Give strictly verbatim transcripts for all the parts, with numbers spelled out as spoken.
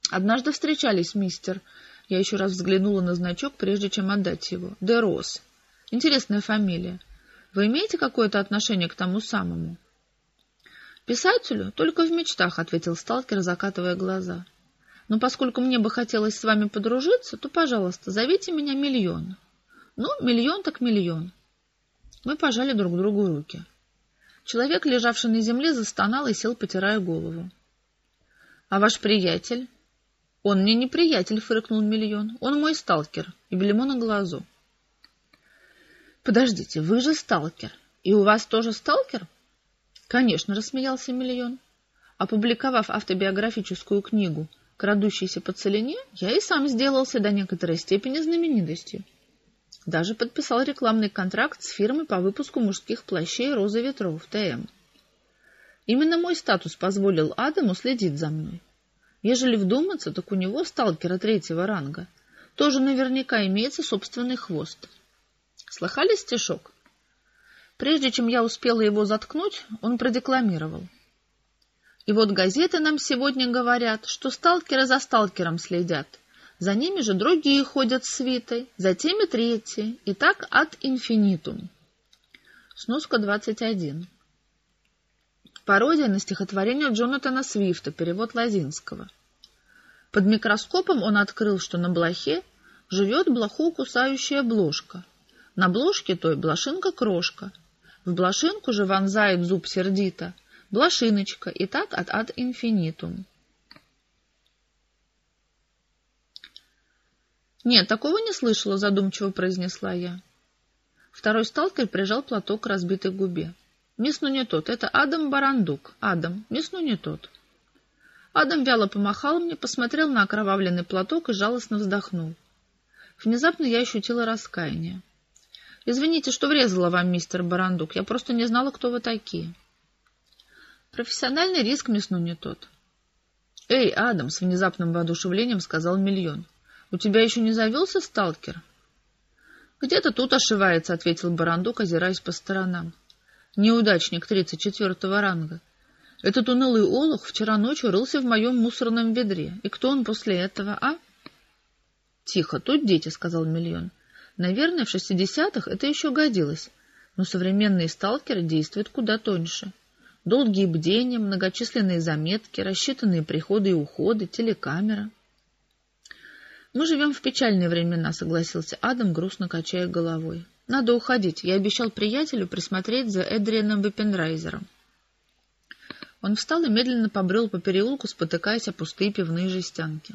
Однажды встречались, мистер. Я еще раз взглянула на значок, прежде чем отдать его. Де Рос. Интересная фамилия. Вы имеете какое-то отношение к тому самому? Писателю? Только в мечтах, ответил сталкер, закатывая глаза. Но поскольку мне бы хотелось с вами подружиться, то, пожалуйста, зовите меня Миллион. Ну, миллион так миллион. Мы пожали друг другу руки. Человек, лежавший на земле, застонал и сел, потирая голову. — А ваш приятель? — Он мне не приятель, — фыркнул Миллион. — Он мой сталкер и бельмо на глазу. — Подождите, вы же сталкер. И у вас тоже сталкер? — Конечно, — рассмеялся Миллион. Опубликовав автобиографическую книгу «Крадущийся по целине», я и сам сделался до некоторой степени знаменитостью. Даже подписал рекламный контракт с фирмой по выпуску мужских плащей «Роза ветров» ТМ. Именно мой статус позволил Адаму следить за мной. Ежели вдуматься, так у него, сталкера третьего ранга, тоже наверняка имеется собственный хвост. Слыхали стишок? Прежде чем я успела его заткнуть, он продекламировал. И вот газеты нам сегодня говорят, что сталкеры за сталкером следят. За ними же другие ходят свитой, за теми третьи, и так ад инфинитум. Сноска двадцать один. Пародия на стихотворение Джонатана Свифта, перевод Лозинского. Под микроскопом он открыл, что на блохе живет блоху кусающая блошка. На блошке той блошинка-крошка. В блошинку же вонзает зуб сердито блошиночка, и так от ад инфинитум. «Нет, такого не слышала», — задумчиво произнесла я. Второй сталкер прижал платок к разбитой губе. «Мисс, ну не тот, это Адам Барандук. Адам, мисс, ну не тот». Адам вяло помахал мне, посмотрел на окровавленный платок и жалостно вздохнул. Внезапно я ощутила раскаяние. «Извините, что врезала вам, мистер Барандук, я просто не знала, кто вы такие». «Профессиональный риск, мисс, ну не тот». «Эй, Адам», — с внезапным воодушевлением сказал Миллион, — «у тебя еще не завелся сталкер?» «Где-то тут ошивается», — ответил Барандук, озираясь по сторонам. «Неудачник тридцать четвертого ранга. Этот унылый олух вчера ночью рылся в моем мусорном ведре. И кто он после этого, а?» «Тихо, тут дети», — сказал Миллион. «Наверное, в шестидесятых это еще годилось, но современные сталкеры действуют куда тоньше. Долгие бдения, многочисленные заметки, рассчитанные приходы и уходы, телекамера». «Мы живем в печальные времена», — согласился Адам, грустно качая головой. «Надо уходить. Я обещал приятелю присмотреть за Эдрианом Виппенрайзером». Он встал и медленно побрел по переулку, спотыкаясь о пустые пивные жестянки.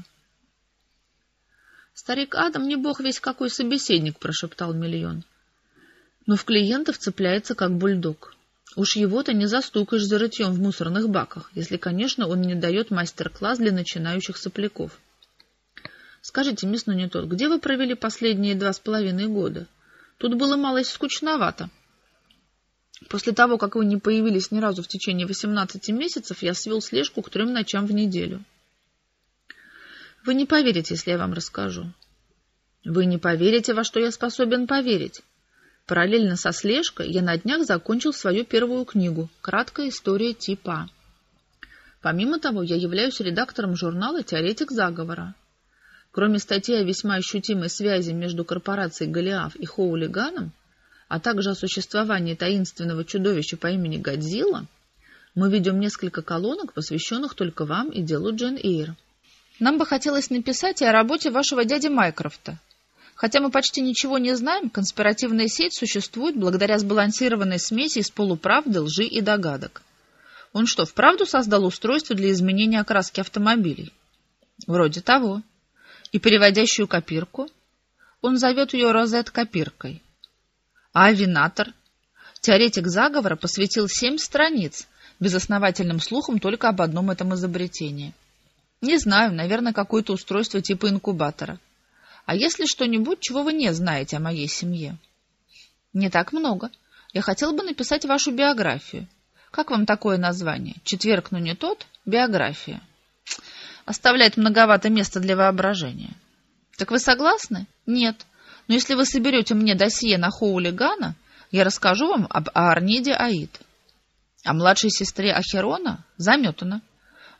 «Старик Адам не бог весь какой собеседник», — прошептал Миллион. «Но в клиентов цепляется, как бульдог. Уж его-то не застукаешь за рытьем в мусорных баках, если, конечно, он не дает мастер-класс для начинающих сопляков. Скажите, мисс, ну не тот, где вы провели последние два с половиной года? Тут было малость скучновато. После того, как вы не появились ни разу в течение восемнадцати месяцев, я свел слежку к трем ночам в неделю». «Вы не поверите, если я вам расскажу». «Вы не поверите, во что я способен поверить. Параллельно со слежкой я на днях закончил свою первую книгу «Краткая история типа». Помимо того, я являюсь редактором журнала «Теоретик заговора». Кроме статьи о весьма ощутимой связи между корпорацией Голиаф и Хоулиганом, а также о существовании таинственного чудовища по имени Годзилла, мы ведем несколько колонок, посвященных только вам и делу Джейн Эйр. Нам бы хотелось написать и о работе вашего дяди Майкрофта. Хотя мы почти ничего не знаем, конспиративная сеть существует благодаря сбалансированной смеси из полуправды, лжи и догадок. Он что, вправду создал устройство для изменения окраски автомобилей? Вроде того. И переводящую копирку? Он зовет ее розет-копиркой. А авинатор? Теоретик заговора посвятил семь страниц безосновательным слухам только об одном этом изобретении. Не знаю, наверное, какое-то устройство типа инкубатора. А если что-нибудь, чего вы не знаете о моей семье? Не так много. Я хотел бы написать вашу биографию. Как вам такое название? Четверг, но не тот? Биография. Оставляет многовато места для воображения. Так вы согласны? Нет. Но если вы соберете мне досье на Хоулигана, я расскажу вам об Аарниде Аид. О младшей сестре Ахерона? Заметано.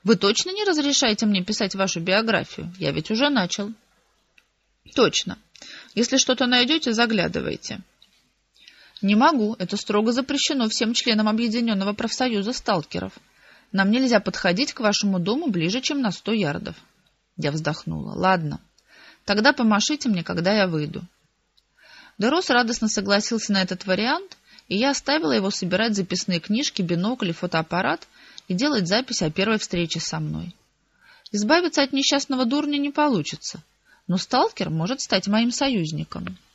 Вы точно не разрешаете мне писать вашу биографию? Я ведь уже начал. Точно. Если что-то найдете, заглядывайте. Не могу. Это строго запрещено всем членам Объединенного профсоюза сталкеров. Нам нельзя подходить к вашему дому ближе, чем на сто ярдов. Я вздохнула. Ладно. Тогда помашите мне, когда я выйду. Дерос радостно согласился на этот вариант, и я оставила его собирать записные книжки, бинокль и фотоаппарат и делать запись о первой встрече со мной. Избавиться от несчастного дурня не получится, но сталкер может стать моим союзником.